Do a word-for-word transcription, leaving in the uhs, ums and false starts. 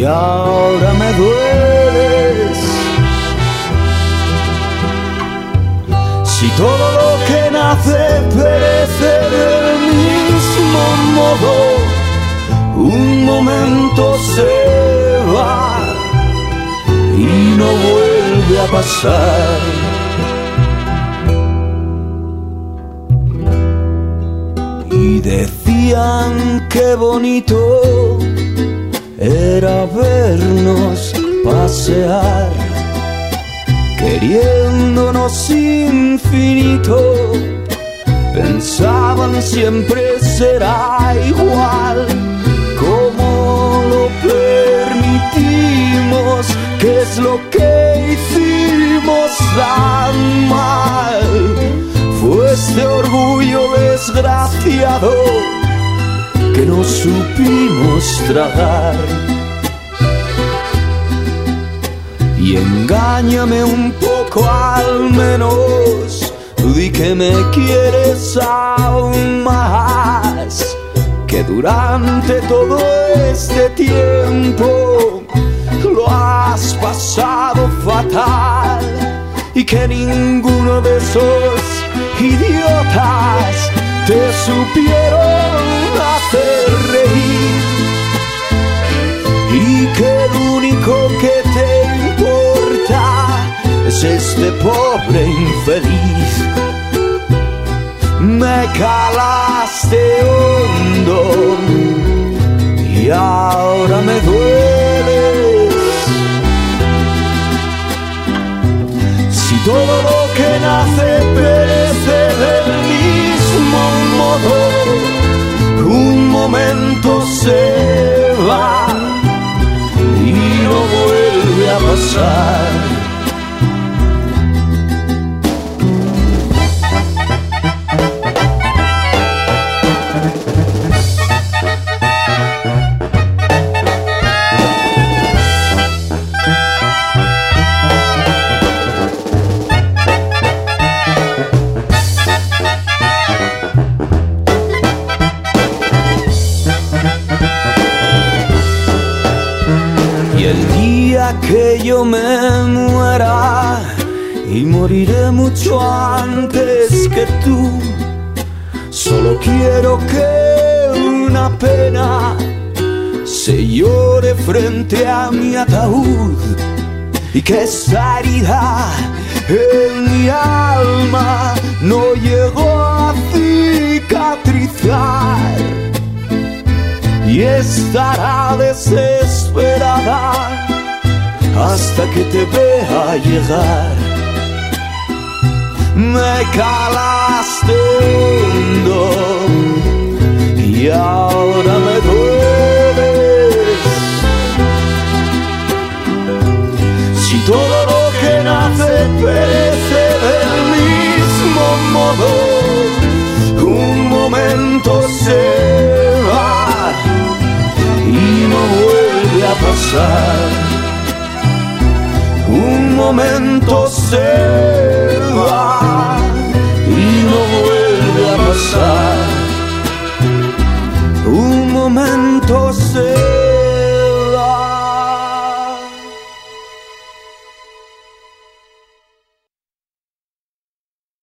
y ahora me dueles. Si todo lo que nace perece del mismo modo, un momento se va y no vuelve a pasar. Y decían que bonito era vernos pasear, queriéndonos infinito. Pensaban siempre será igual. ¿Cómo lo permitimos? ¿Qué es lo que hicimos tan mal? Fue este orgullo desgraciado que no supimos tragar. Y engáñame un poco al menos, di que me quieres aún más, que durante todo este tiempo lo has pasado fatal y que ninguno de esos idiotas te supieron hacer reír, y que el único que te importa es este pobre infeliz. Me calaste hondo y ahora me dueles. Si todo lo que nace perece del mismo modo, un momento se va y no vuelve a pasar. Que yo me muera, y moriré mucho antes que tú, solo quiero que una pena se llore frente a mi ataúd, y que esa herida en mi alma no llegó a cicatrizar, y estará desesperada hasta que te vea llegar. Me calaste hondo y ahora me dueles. Si todo lo que nace perece del mismo modo, un momento se va y no vuelve a pasar. Un momento se